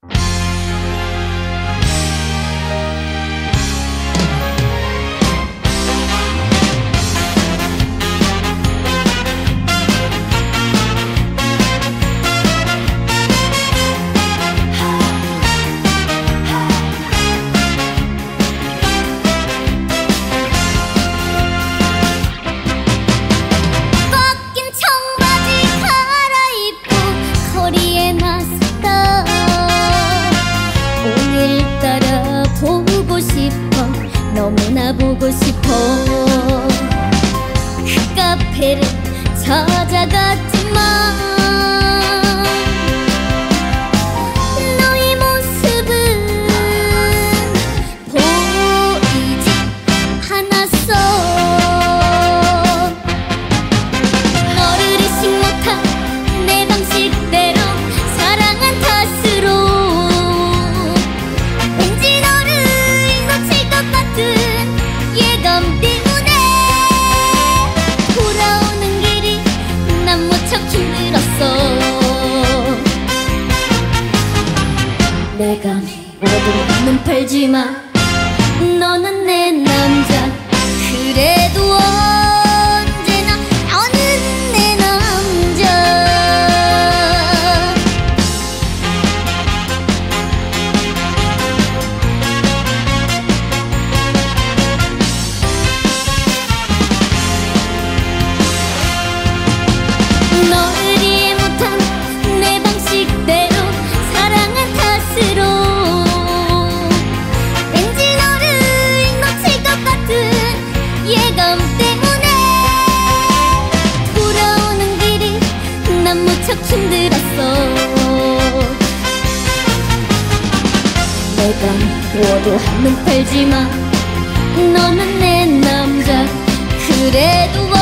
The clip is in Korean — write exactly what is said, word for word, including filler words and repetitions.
너무나 보고 싶어. 그 카페를 찾아갔지만 너의 모습은 보이지 않았어. 너를 의식 못한 내 방식대로 사랑한 탓으로 왠지 너를 놓칠 것 같은 예감 때문에 돌아오는 길이 난 무척 힘들었어. 내가 모두 눈 팔지마. 너는 내 남자. 그래도 언제나 너는 내 남자. 너를 이해 못한 내 방식대로 사랑한 탓으로 왠지 너를 놓칠 것 같은 예감 때문에 돌아오는 길이 난 무척 힘들었어. 내가 미워도 한눈 팔지마. 너는 내 남자. 그래도